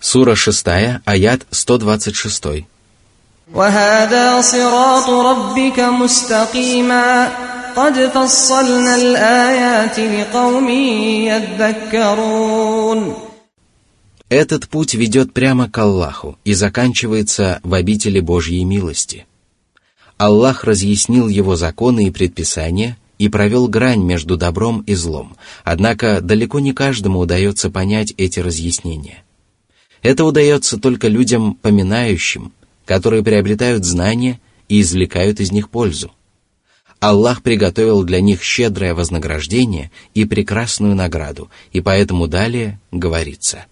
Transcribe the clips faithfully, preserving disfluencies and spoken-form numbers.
Сура шестая, аят сто двадцать шесть. وَهَذَا صِرَاطُ رَبِّكَ مُسْتَقِيمًا قَدْ فَصَّلْنَا الْآيَاتِ لِقَوْمٍ يَذَّكَّرُونَ. Этот путь ведет прямо к Аллаху и заканчивается в обители Божьей милости. Аллах разъяснил его законы и предписания и провел грань между добром и злом, однако далеко не каждому удается понять эти разъяснения. Это удается только людям поминающим, которые приобретают знания и извлекают из них пользу. Аллах приготовил для них щедрое вознаграждение и прекрасную награду, и поэтому далее говорится.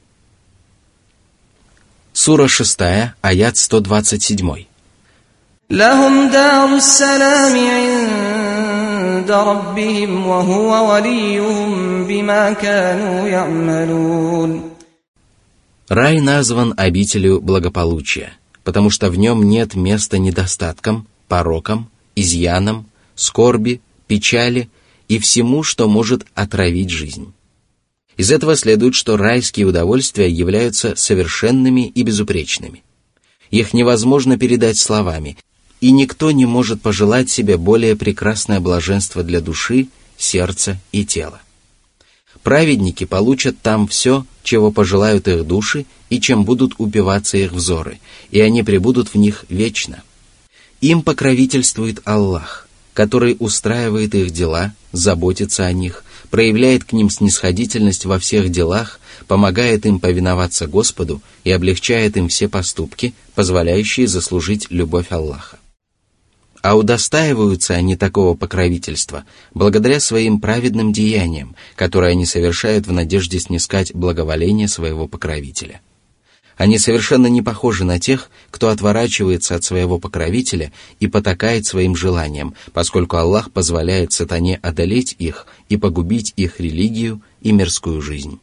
Сура шестая, аят сто двадцать семь. لهم دار السلام عند ربهم وهو وليهم بما كانوا يعملون. Рай назван обителью благополучия, потому что в нем нет места недостаткам, порокам, изъянам, скорби, печали и всему, что может отравить жизнь. Из этого следует, что райские удовольствия являются совершенными и безупречными. Их невозможно передать словами, и никто не может пожелать себе более прекрасное блаженство для души, сердца и тела. Праведники получат там все, чего пожелают их души и чем будут упиваться их взоры, и они пребудут в них вечно. Им покровительствует Аллах, который устраивает их дела, заботится о них, проявляет к ним снисходительность во всех делах, помогает им повиноваться Господу и облегчает им все поступки, позволяющие заслужить любовь Аллаха. А удостаиваются они такого покровительства благодаря своим праведным деяниям, которые они совершают в надежде снискать благоволение своего покровителя. Они совершенно не похожи на тех, кто отворачивается от своего покровителя и потакает своим желаниям, поскольку Аллах позволяет сатане одолеть их и погубить их религию и мирскую жизнь.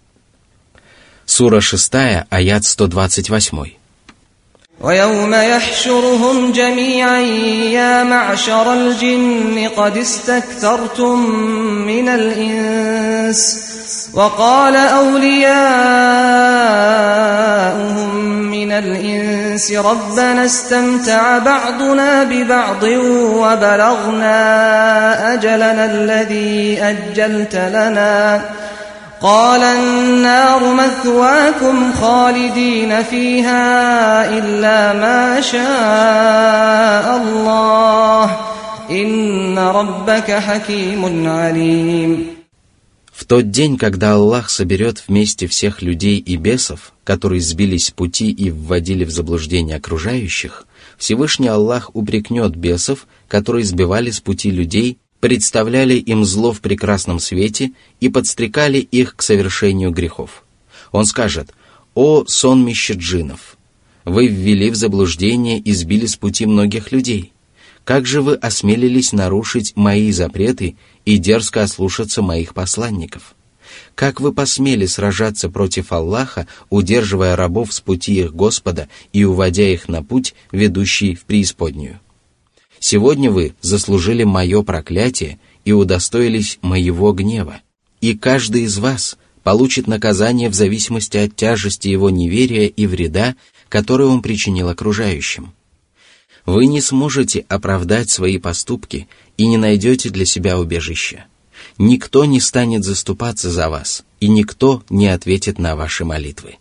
Сура шестая, аят сто двадцать восемь. وَيَوْمَ يَحْشُرُهُمْ جَمِيعًا يَا مَعْشَرَ الْجِنِّ قَدِ اسْتَكْثَرْتُمْ مِنَ الْإِنسِ وَقَالَ أَوْلِيَاؤُهُمْ مِنَ الْإِنسِ رَبَّنَا اسْتَمْتَعَ بَعْضُنَا بِبَعْضٍ وَبَلَغْنَا أَجَلَنَا الَّذِي أَجَّلْتَ لَنَا قال النار مثواكم خالدين فيها إلا ما شاء الله إن ربك حكيم عليم. В тот день, когда Аллах соберет вместе всех людей и бесов, которые сбились с пути и вводили в заблуждение окружающих, Всевышний Аллах упрекнет бесов, которые сбивали с пути людей, представляли им зло в прекрасном свете и подстрекали их к совершению грехов. Он скажет: «О сонмище джиннов! Вы ввели в заблуждение и сбили с пути многих людей. Как же вы осмелились нарушить мои запреты и дерзко ослушаться моих посланников? Как вы посмели сражаться против Аллаха, удерживая рабов с пути их Господа и уводя их на путь, ведущий в преисподнюю? Сегодня вы заслужили мое проклятие и удостоились моего гнева, и каждый из вас получит наказание в зависимости от тяжести его неверия и вреда, который он причинил окружающим. Вы не сможете оправдать свои поступки и не найдете для себя убежища. Никто не станет заступаться за вас, и никто не ответит на ваши молитвы».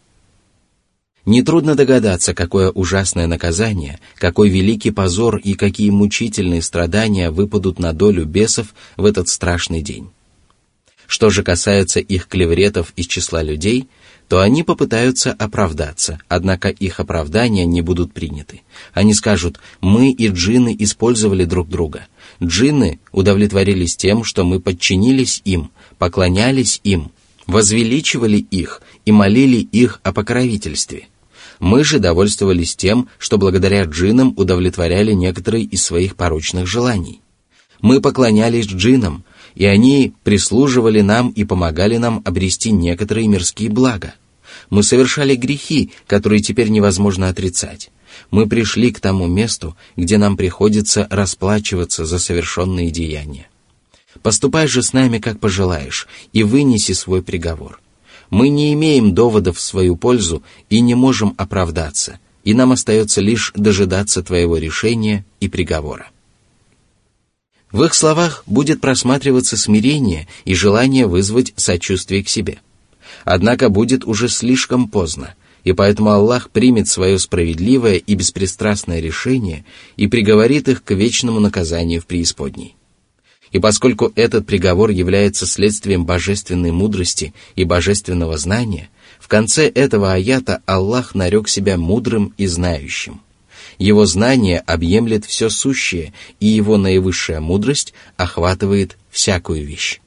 Нетрудно догадаться, какое ужасное наказание, какой великий позор и какие мучительные страдания выпадут на долю бесов в этот страшный день. Что же касается их клевретов из числа людей, то они попытаются оправдаться, однако их оправдания не будут приняты. Они скажут: «Мы и джинны использовали друг друга. Джинны удовлетворились тем, что мы подчинились им, поклонялись им, возвеличивали их и молили их о покровительстве. Мы же довольствовались тем, что благодаря джиннам удовлетворяли некоторые из своих порочных желаний. Мы поклонялись джиннам, и они прислуживали нам и помогали нам обрести некоторые мирские блага. Мы совершали грехи, которые теперь невозможно отрицать. Мы пришли к тому месту, где нам приходится расплачиваться за совершенные деяния. Поступай же с нами, как пожелаешь, и вынеси свой приговор. Мы не имеем доводов в свою пользу и не можем оправдаться, и нам остается лишь дожидаться твоего решения и приговора». В их словах будет просматриваться смирение и желание вызвать сочувствие к себе. Однако будет уже слишком поздно, и поэтому Аллах примет свое справедливое и беспристрастное решение и приговорит их к вечному наказанию в преисподней. И поскольку этот приговор является следствием божественной мудрости и божественного знания, в конце этого аята Аллах нарек себя мудрым и знающим. Его знание объемлет все сущее, и его наивысшая мудрость охватывает всякую вещь.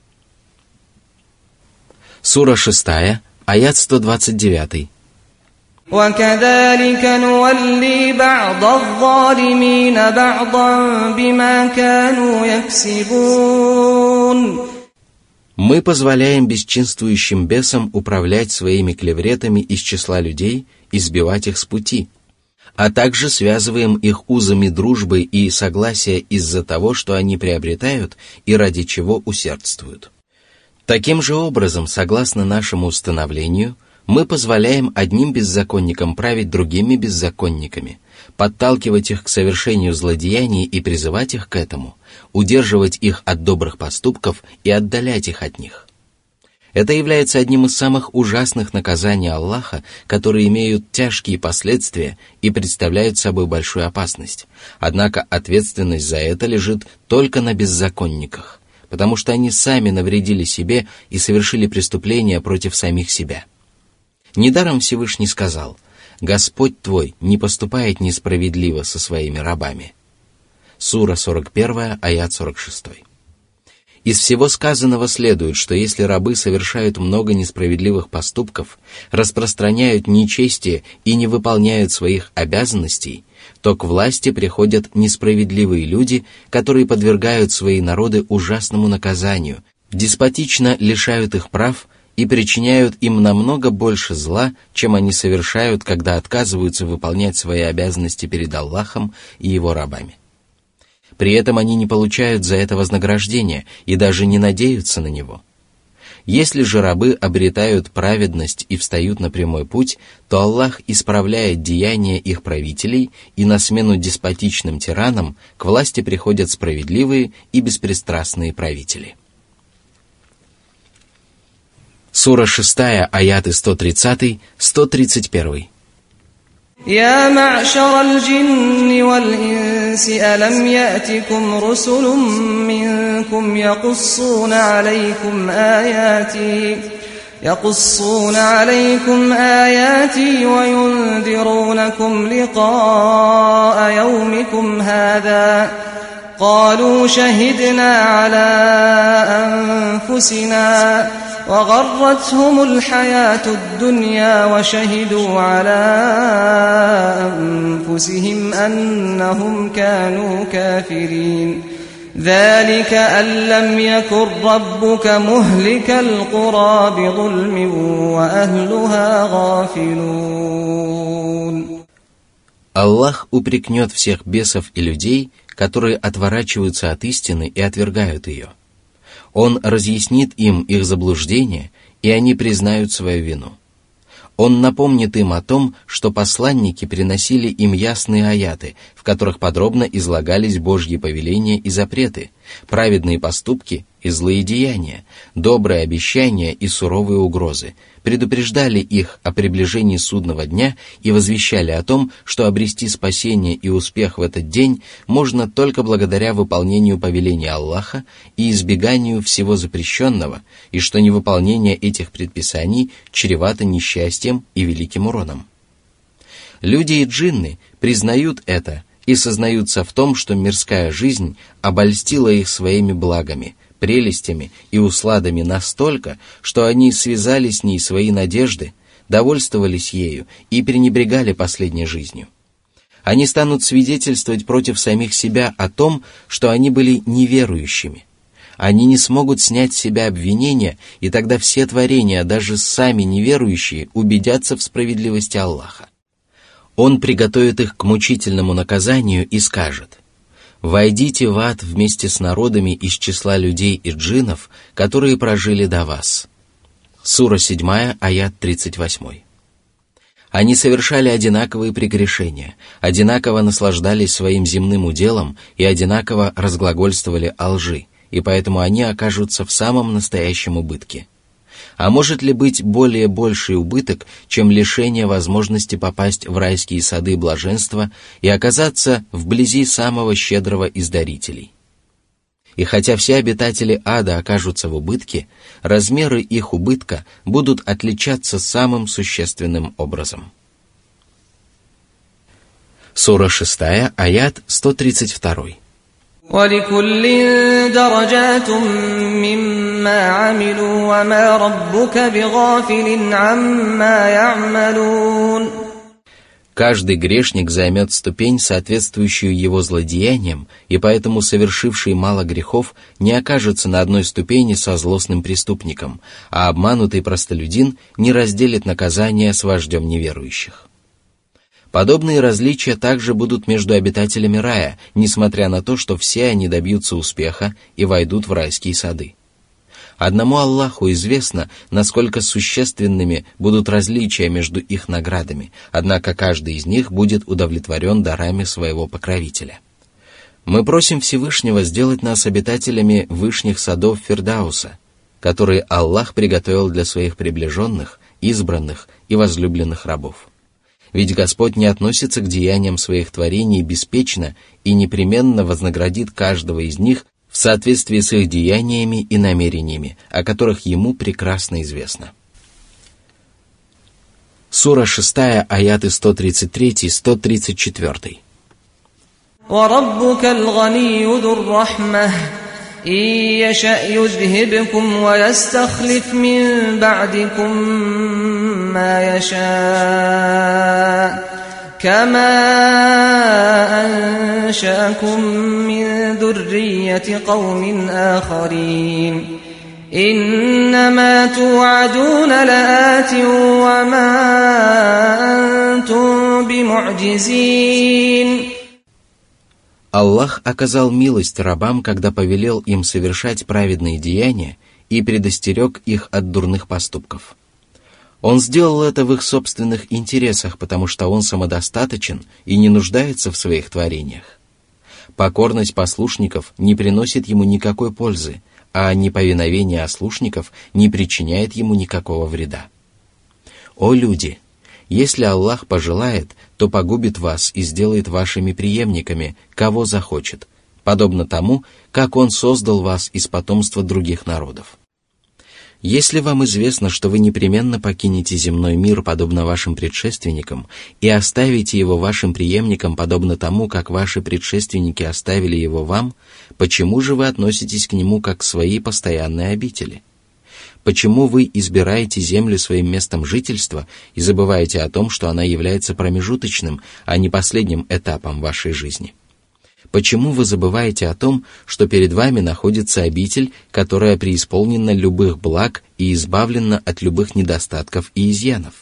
Сура шестая, аят сто двадцать девять. وَكَذَلِكَ نُوَلِّي بَعْضَ الظَّالِمِينَ بَعْضًا بِمَا كَانُوا يَكْسِبُونَ. Мы позволяем бесчинствующим бесам управлять своими клевретами из числа людей и сбивать их с пути, а также связываем их узами дружбы и согласия из-за того, что они приобретают и ради чего усердствуют. Таким же образом, согласно нашему установлению, мы позволяем одним беззаконникам править другими беззаконниками, подталкивать их к совершению злодеяний и призывать их к этому, удерживать их от добрых поступков и отдалять их от них. Это является одним из самых ужасных наказаний Аллаха, которые имеют тяжкие последствия и представляют собой большую опасность. Однако ответственность за это лежит только на беззаконниках, потому что они сами навредили себе и совершили преступления против самих себя. Недаром Всевышний сказал: «Господь твой не поступает несправедливо со своими рабами». Сура сорок один, аят сорок шесть. Из всего сказанного следует, что если рабы совершают много несправедливых поступков, распространяют нечестие и не выполняют своих обязанностей, то к власти приходят несправедливые люди, которые подвергают свои народы ужасному наказанию, деспотично лишают их прав и причиняют им намного больше зла, чем они совершают, когда отказываются выполнять свои обязанности перед Аллахом и его рабами. При этом они не получают за это вознаграждения и даже не надеются на него. Если же рабы обретают праведность и встают на прямой путь, то Аллах исправляет деяния их правителей, и на смену деспотичным тиранам к власти приходят справедливые и беспристрастные правители. Сура шестая, аяты сто тридцать - сто тридцать один. يا معشر الجن والإنس ألم يأتكم رسل منكم يقصون عليكم آياتي يقصون عليكم آياتي وينذرونكم لقاء يومكم هذا قالوا شهدنا على أنفسنا وغرتهم الحياة الدنيا وشهدوا على أنفسهم أنهم كانوا كافرين ذلك أن لم يكن ربك مهلك القرى بظلم وأهلها غافلون. Аллах упрекнет всех бесов и людей, которые отворачиваются от истины и отвергают ее. Он разъяснит им их заблуждение, и они признают свою вину. Он напомнит им о том, что посланники приносили им ясные аяты, в которых подробно излагались Божьи повеления и запреты, праведные поступки и злые деяния, добрые обещания и суровые угрозы, предупреждали их о приближении судного дня и возвещали о том, что обрести спасение и успех в этот день можно только благодаря выполнению повелений Аллаха и избеганию всего запрещенного, и что невыполнение этих предписаний чревато несчастьем и великим уроном. Люди и джинны признают это и сознаются в том, что мирская жизнь обольстила их своими благами, прелестями и усладами настолько, что они связали с ней свои надежды, довольствовались ею и пренебрегали последней жизнью. Они станут свидетельствовать против самих себя о том, что они были неверующими. Они не смогут снять с себя обвинения, и тогда все творения, даже сами неверующие, убедятся в справедливости Аллаха. Он приготовит их к мучительному наказанию и скажет: «Войдите в ад вместе с народами из числа людей и джиннов, которые прожили до вас». Сура седьмая, аят тридцать восемь. Они совершали одинаковые прегрешения, одинаково наслаждались своим земным уделом и одинаково разглагольствовали о лжи, и поэтому они окажутся в самом настоящем убытке. А может ли быть более больший убыток, чем лишение возможности попасть в райские сады блаженства и оказаться вблизи самого щедрого из дарителей? И хотя все обитатели ада окажутся в убытке, размеры их убытка будут отличаться самым существенным образом. Сура шестая, аят сто тридцать два. وَلِكُلٍّ دَرَجَاتٌ مِّمَّا عَمِلُوا وَمَا رَبُّكَ بِغَافِلٍ عَمَّا يَعْمَلُونَ. Каждый грешник займет ступень, соответствующую его злодеяниям, и поэтому совершивший мало грехов не окажется на одной ступени со злостным преступником, а обманутый простолюдин не разделит наказание с вождем неверующих. Подобные различия также будут между обитателями рая, несмотря на то, что все они добьются успеха и войдут в райские сады. Одному Аллаху известно, насколько существенными будут различия между их наградами, однако каждый из них будет удовлетворен дарами своего покровителя. Мы просим Всевышнего сделать нас обитателями вышних садов Фирдауса, которые Аллах приготовил для своих приближенных, избранных и возлюбленных рабов. Ведь Господь не относится к деяниям своих творений беспечно и непременно вознаградит каждого из них в соответствии с их деяниями и намерениями, о которых Ему прекрасно известно. Сура шестая, аяты сто тридцать три - сто тридцать четыре. وَرَبُّكَ الْغَنِيُّ ذُو الرَّحْمَةِ إِن يَشَأْ يُذْهِبْكُمْ وَيَسْتَخْلِفْ مِن بَعْدِكُم مَّا يَشَاءُ كَمَا أَنشَأَكُم مِّن ذُرِّيَّةِ قَوْمٍ آخَرِينَ إِنَّمَا تُوعَدُونَ لَآتٍ وَمَا أَنتُم بِمُعْجِزِينَ. Аллах оказал милость рабам, когда повелел им совершать праведные деяния и предостерег их от дурных поступков. Он сделал это в их собственных интересах, потому что Он самодостаточен и не нуждается в своих творениях. Покорность послушников не приносит Ему никакой пользы, а неповиновение ослушников не причиняет Ему никакого вреда. О люди! Если Аллах пожелает, то погубит вас и сделает вашими преемниками, кого захочет, подобно тому, как Он создал вас из потомства других народов. Если вам известно, что вы непременно покинете земной мир, подобно вашим предшественникам, и оставите его вашим преемникам, подобно тому, как ваши предшественники оставили его вам, почему же вы относитесь к нему как к своей постоянной обители? Почему вы избираете землю своим местом жительства и забываете о том, что она является промежуточным, а не последним этапом вашей жизни? Почему вы забываете о том, что перед вами находится обитель, которая преисполнена любых благ и избавлена от любых недостатков и изъянов?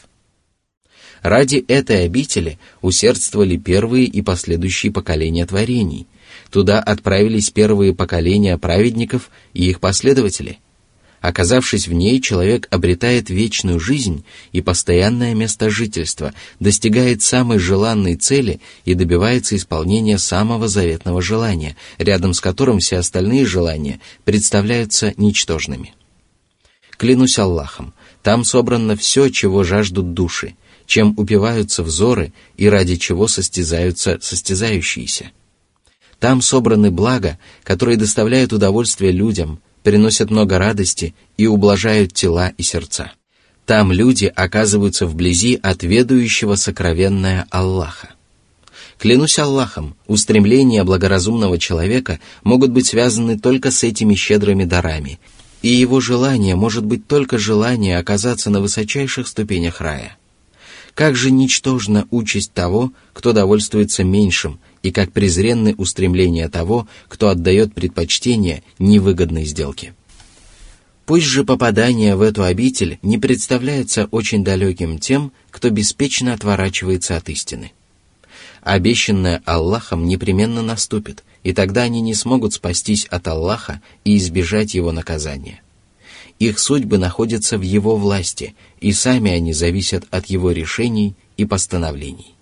Ради этой обители усердствовали первые и последующие поколения творений. Туда отправились первые поколения праведников и их последователи. Оказавшись в ней, человек обретает вечную жизнь и постоянное место жительства, достигает самой желанной цели и добивается исполнения самого заветного желания, рядом с которым все остальные желания представляются ничтожными. Клянусь Аллахом, там собрано все, чего жаждут души, чем упиваются взоры и ради чего состязаются состязающиеся. Там собраны блага, которые доставляют удовольствие людям, приносят много радости и ублажают тела и сердца. Там люди оказываются вблизи от ведающего сокровенное Аллаха. Клянусь Аллахом, устремления благоразумного человека могут быть связаны только с этими щедрыми дарами, и его желание может быть только желание оказаться на высочайших ступенях рая. Как же ничтожна участь того, кто довольствуется меньшим, и как презренны устремления того, кто отдает предпочтение невыгодной сделке. Пусть же попадание в эту обитель не представляется очень далеким тем, кто беспечно отворачивается от истины. Обещанное Аллахом непременно наступит, и тогда они не смогут спастись от Аллаха и избежать его наказания. их судьбы находятся в Его власти, и сами они зависят от Его решений и постановлений.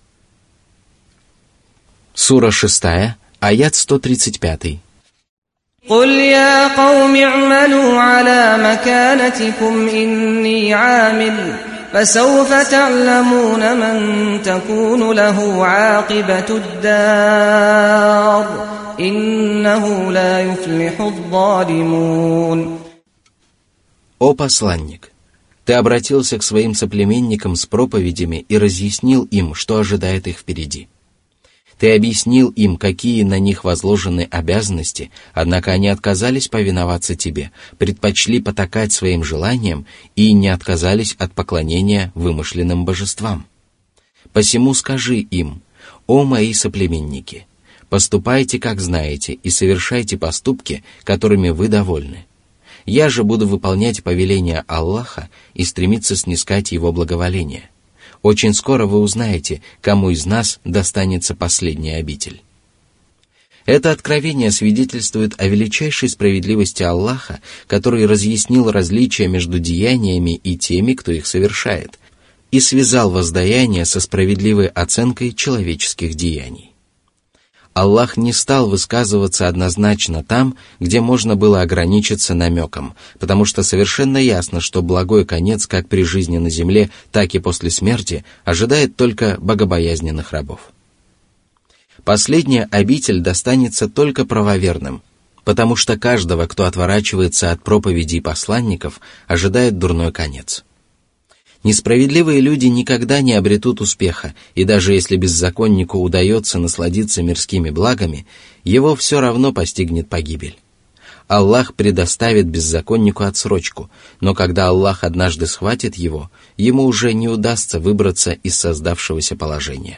Сура шестая, аят сто тридцать пять. قل يا قوم اعملوا على مكانتكم إني عامل فسوف تعلمون من تكون له عاقبة الدار إنه لا يفلح الظالمون. О посланник, ты обратился к своим соплеменникам с проповедями и разъяснил им, что ожидает их впереди. Ты объяснил им, какие на них возложены обязанности, однако они отказались повиноваться тебе, предпочли потакать своим желаниям и не отказались от поклонения вымышленным божествам. Посему скажи им: «О мои соплеменники, поступайте, как знаете, и совершайте поступки, которыми вы довольны. Я же буду выполнять повеления Аллаха и стремиться снискать Его благоволение. Очень скоро вы узнаете, кому из нас достанется последняя обитель». Это откровение свидетельствует о величайшей справедливости Аллаха, который разъяснил различия между деяниями и теми, кто их совершает, и связал воздаяние со справедливой оценкой человеческих деяний. Аллах не стал высказываться однозначно там, где можно было ограничиться намеком, потому что совершенно ясно, что благой конец как при жизни на земле, так и после смерти ожидает только богобоязненных рабов. Последняя обитель достанется только правоверным, потому что каждого, кто отворачивается от проповедей посланников, ожидает дурной конец. Несправедливые люди никогда не обретут успеха, и даже если беззаконнику удается насладиться мирскими благами, его все равно постигнет погибель. Аллах предоставит беззаконнику отсрочку, но когда Аллах однажды схватит его, ему уже не удастся выбраться из создавшегося положения.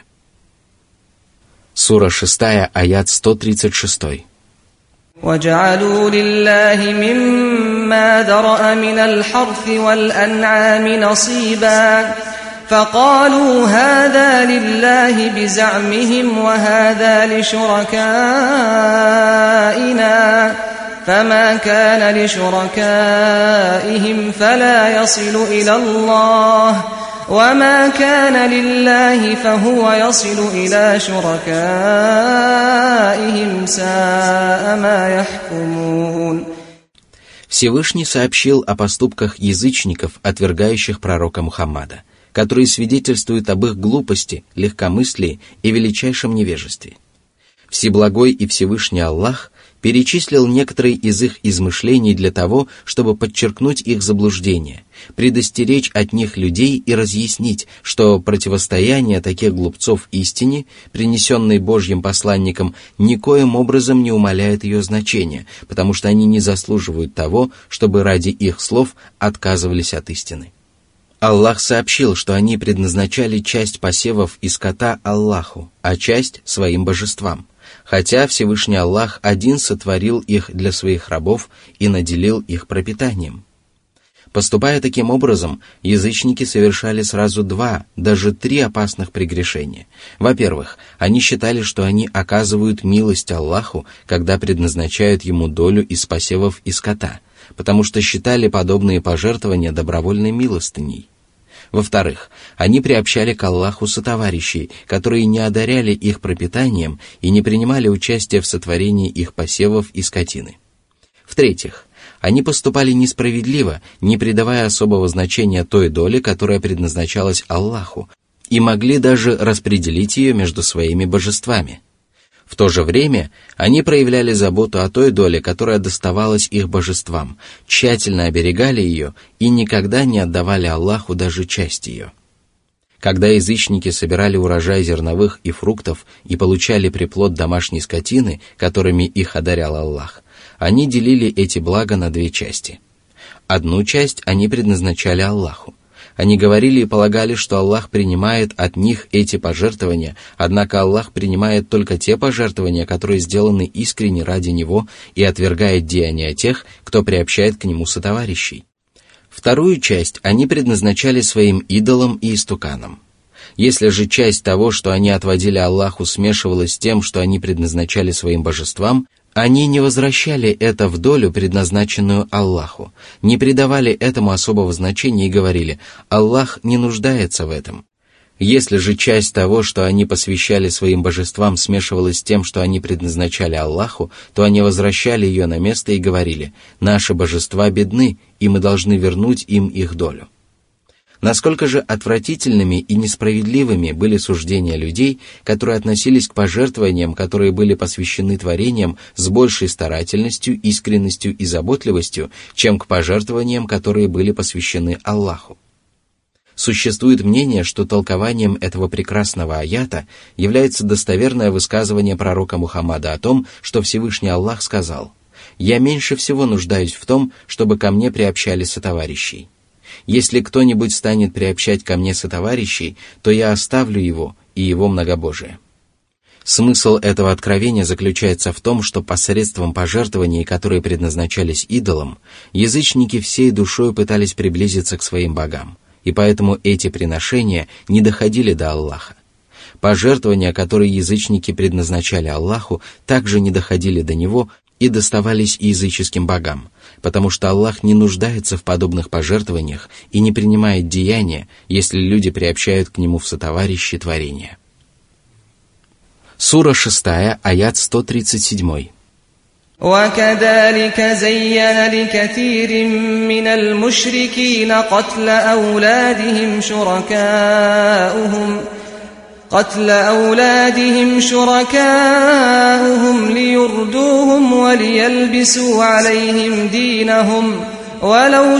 Сура шестая, аят сто тридцать шесть. وَجَعَلُوا لِلَّهِ مِمَّا ذَرَأَ مِنَ الْحَرْثِ وَالْأَنْعَامِ نَصِيبًا فَقَالُوا هَذَا لِلَّهِ بِزَعْمِهِمْ وَهَذَا لِشُرَكَائِنَا فَمَا كَانَ لِشُرَكَائِهِمْ فَلَا يَصِلُ إِلَى اللَّهِ وَمَا كَانَ لِلَّهِ فَهُوَ يَصِلُ إِلَى شُرَكَائِهِمْ سَاءَ مَا يَحْكُمُونَ. Всевышний сообщил о поступках язычников, отвергающих пророка Мухаммада, которые свидетельствуют об их глупости, легкомыслии и величайшем невежестве. Всеблагой и Всевышний Аллах перечислил некоторые из их измышлений для того, чтобы подчеркнуть их заблуждение, предостеречь от них людей и разъяснить, что противостояние таких глупцов истине, принесенной Божьим посланником, никоим образом не умаляет ее значения, потому что они не заслуживают того, чтобы ради их слов отказывались от истины. Аллах сообщил, что они предназначали часть посевов и скота Аллаху, а часть своим божествам, хотя Всевышний Аллах один сотворил их для своих рабов и наделил их пропитанием. Поступая таким образом, язычники совершали сразу два, даже три опасных прегрешения. Во-первых, они считали, что они оказывают милость Аллаху, когда предназначают ему долю из посевов и скота, потому что считали подобные пожертвования добровольной милостыней. Во-вторых, они приобщали к Аллаху сотоварищей, которые не одаряли их пропитанием и не принимали участия в сотворении их посевов и скотины. В-третьих, они поступали несправедливо, не придавая особого значения той доли, которая предназначалась Аллаху, и могли даже распределить ее между своими божествами. В то же время они проявляли заботу о той доле, которая доставалась их божествам, тщательно оберегали ее и никогда не отдавали Аллаху даже часть ее. Когда язычники собирали урожай зерновых и фруктов и получали приплод домашней скотины, которыми их одарял Аллах, они делили эти блага на две части. Одну часть они предназначали Аллаху. Они говорили и полагали, что Аллах принимает от них эти пожертвования, однако Аллах принимает только те пожертвования, которые сделаны искренне ради Него, и отвергает деяния тех, кто приобщает к Нему сотоварищей. Вторую часть они предназначали своим идолам и истуканам. Если же часть того, что они отводили Аллаху, смешивалась с тем, что они предназначали своим божествам, Они не возвращали это в долю, предназначенную Аллаху, не придавали этому особого значения и говорили: «Аллах не нуждается в этом». Если же часть того, что они посвящали своим божествам, смешивалась с тем, что они предназначали Аллаху, то они возвращали ее на место и говорили: «Наши божества бедны, и мы должны вернуть им их долю». Насколько же отвратительными и несправедливыми были суждения людей, которые относились к пожертвованиям, которые были посвящены творениям с большей старательностью, искренностью и заботливостью, чем к пожертвованиям, которые были посвящены Аллаху. Существует мнение, что толкованием этого прекрасного аята является достоверное высказывание пророка Мухаммада о том, что Всевышний Аллах сказал: «Я меньше всего нуждаюсь в том, чтобы ко мне приобщали сотоварищей. Если кто-нибудь станет приобщать ко мне сотоварищей, то я оставлю его и его многобожие». Смысл этого откровения заключается в том, что посредством пожертвований, которые предназначались идолам, язычники всей душой пытались приблизиться к своим богам, и поэтому эти приношения не доходили до Аллаха. Пожертвования, которые язычники предназначали Аллаху, также не доходили до Него и доставались языческим богам, потому что Аллах не нуждается в подобных пожертвованиях и не принимает деяния, если люди приобщают к Нему в сотоварищи творения. Сура шестая, аят сто тридцать семь. وَكَذَلِكَ زَيَّنَ لِكَثِيرٍ مِّنَ الْمُشْرِكِينَ قَتْلَ أَوْلَادِهِمْ شُرَكَاؤُهُمْ قَتْلَ أَوْلَادِهِمْ شُرَكَاؤُهُمْ لِيُرْدُوهُمْ وَلِيَلْبِسُوا عَلَيْهِمْ دِينَهُمْ وَلَوْ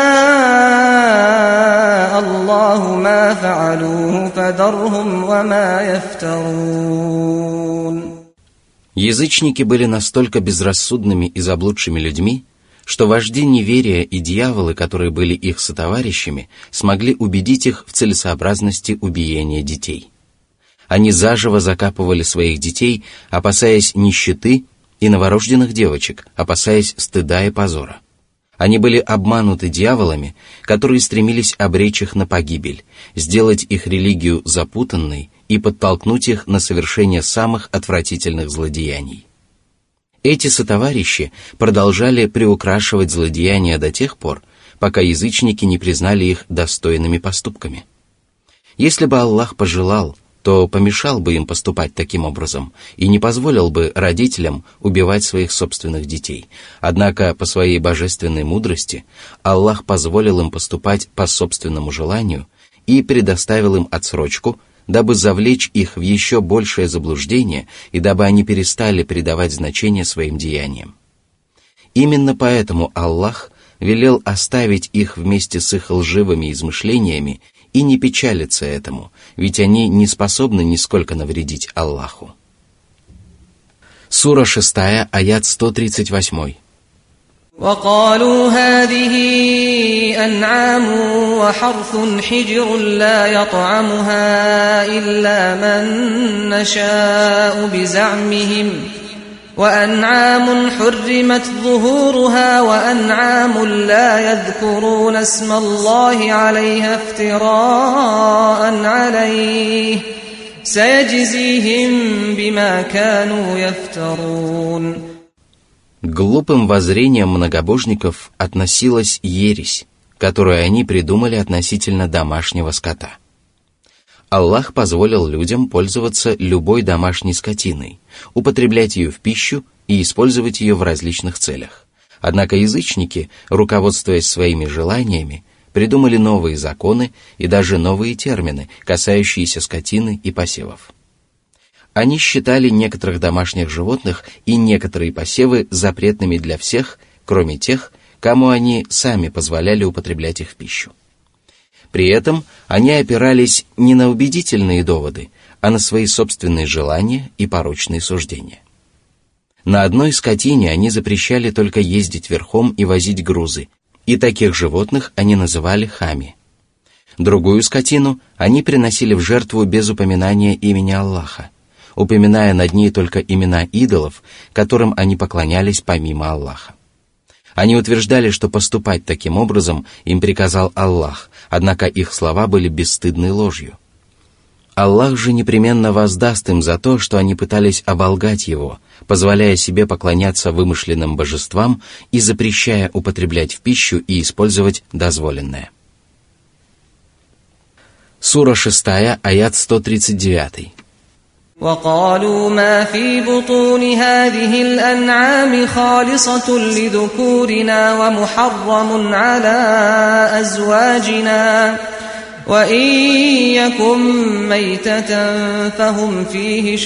شَاءَ اللَّهُ مَا فَعَلُوهُ فَذَرْهُمْ وَمَا يَفْتَرُونَ. Язычники были настолько безрассудными и заблудшими людьми, что вожди неверия и дьяволы, которые были их сотоварищами, смогли убедить их в целесообразности убиения детей. Они заживо закапывали своих детей, опасаясь нищеты, и новорожденных девочек, опасаясь стыда и позора. Они были обмануты дьяволами, которые стремились обречь их на погибель, сделать их религию запутанной и подтолкнуть их на совершение самых отвратительных злодеяний. Эти сотоварищи продолжали приукрашивать злодеяния до тех пор, пока язычники не признали их достойными поступками. Если бы Аллах пожелал, то помешал бы им поступать таким образом и не позволил бы родителям убивать своих собственных детей. Однако по своей божественной мудрости Аллах позволил им поступать по собственному желанию и предоставил им отсрочку, дабы завлечь их в еще большее заблуждение и дабы они перестали придавать значение своим деяниям. Именно поэтому Аллах велел оставить их вместе с их лживыми измышлениями и не печалиться этому, ведь они не способны нисколько навредить Аллаху. Сура шестая, аят сто тридцать восемь. وَقَالُوا هَذِهِ أَنْعَامٌ وَحَرْثٌ حِجْرٌ لَا يَطْعَمُهَا إِلَّا مَن نَّشَاءُ بِزَعْمِهِمْ وَأَنْعَامٌ حُرِّمَتْ ظُهُورُهَا وَأَنْعَامٌ لَا يَذْكُرُونَ اسْمَ اللَّهِ عَلَيْهَا افْتِرَاءً عَلَيْهِ سَيَجْزِيهِمْ بِمَا كَانُوا يَفْتَرُونَ. К глупым воззрениям многобожников относилась ересь, которую они придумали относительно домашнего скота. Аллах позволил людям пользоваться любой домашней скотиной, употреблять ее в пищу и использовать ее в различных целях. Однако язычники, руководствуясь своими желаниями, придумали новые законы и даже новые термины, касающиеся скотины и посевов. Они считали некоторых домашних животных и некоторые посевы запретными для всех, кроме тех, кому они сами позволяли употреблять их в пищу. При этом они опирались не на убедительные доводы, а на свои собственные желания и порочные суждения. На одной скотине они запрещали только ездить верхом и возить грузы, и таких животных они называли хами. Другую скотину они приносили в жертву без упоминания имени Аллаха, упоминая над ней только имена идолов, которым они поклонялись помимо Аллаха. Они утверждали, что поступать таким образом им приказал Аллах, однако их слова были бесстыдной ложью. Аллах же непременно воздаст им за то, что они пытались оболгать Его, позволяя себе поклоняться вымышленным божествам и запрещая употреблять в пищу и использовать дозволенное. Сура шестая, аят сто тридцать девять. وقالوا ما في بطون هذه الأنعام خالصة لذكورنا ومحرم على أزواجنا وإن يكن ميتة فهم فيه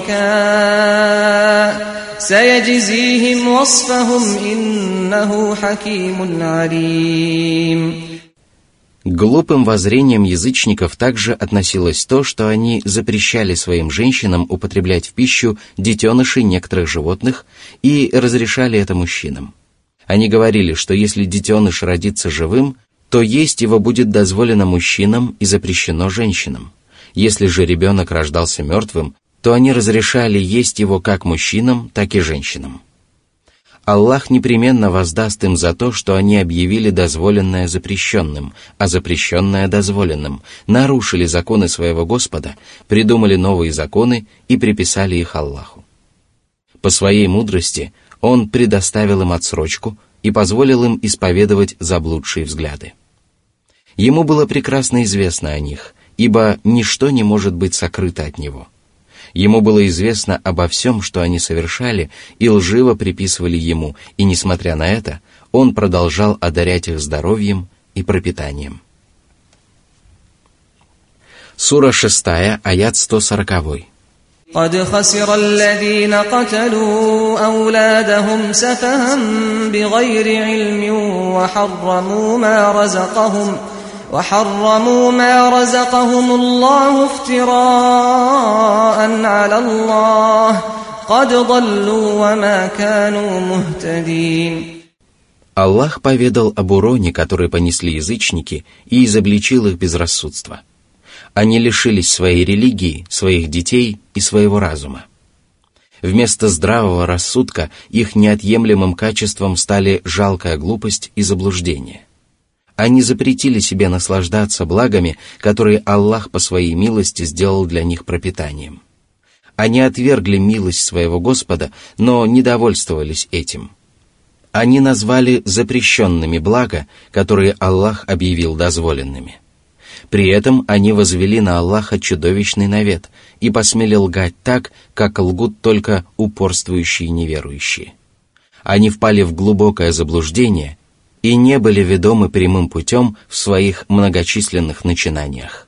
شركاء سيجزيهم وصفهم إنه حكيم عليم. К глупым воззрениям язычников также относилось то, что они запрещали своим женщинам употреблять в пищу детенышей некоторых животных и разрешали это мужчинам. Они говорили, что если детеныш родится живым, то есть его будет дозволено мужчинам и запрещено женщинам. Если же ребенок рождался мертвым, то они разрешали есть его как мужчинам, так и женщинам. Аллах непременно воздаст им за то, что они объявили дозволенное запрещенным, а запрещенное дозволенным, нарушили законы своего Господа, придумали новые законы и приписали их Аллаху. По своей мудрости Он предоставил им отсрочку и позволил им исповедовать заблудшие взгляды. Ему было прекрасно известно о них, ибо ничто не может быть сокрыто от Него. Ему было известно обо всем, что они совершали, и лживо приписывали Ему, и, несмотря на это, Он продолжал одарять их здоровьем и пропитанием. Сура шестая, аят сто сорок. قد خسر الذين قتلوا أولادهم سفها بغير علم وحرموا ما رزقهم وحرموا ما رزقهم الله افتراء على الله قد ضلوا وما كانوا مهتدين. Аллах поведал об уроне, который понесли язычники, и изобличил их безрассудство. Они лишились своей религии, своих детей и своего разума. Вместо здравого рассудка их неотъемлемым качеством стали жалкая глупость и заблуждение. Они запретили себе наслаждаться благами, которые Аллах по своей милости сделал для них пропитанием. Они отвергли милость своего Господа, но не довольствовались этим. Они назвали запрещенными блага, которые Аллах объявил дозволенными. При этом они возвели на Аллаха чудовищный навет и посмели лгать так, как лгут только упорствующие неверующие. Они впали в глубокое заблуждение и не были ведомы прямым путем в своих многочисленных начинаниях.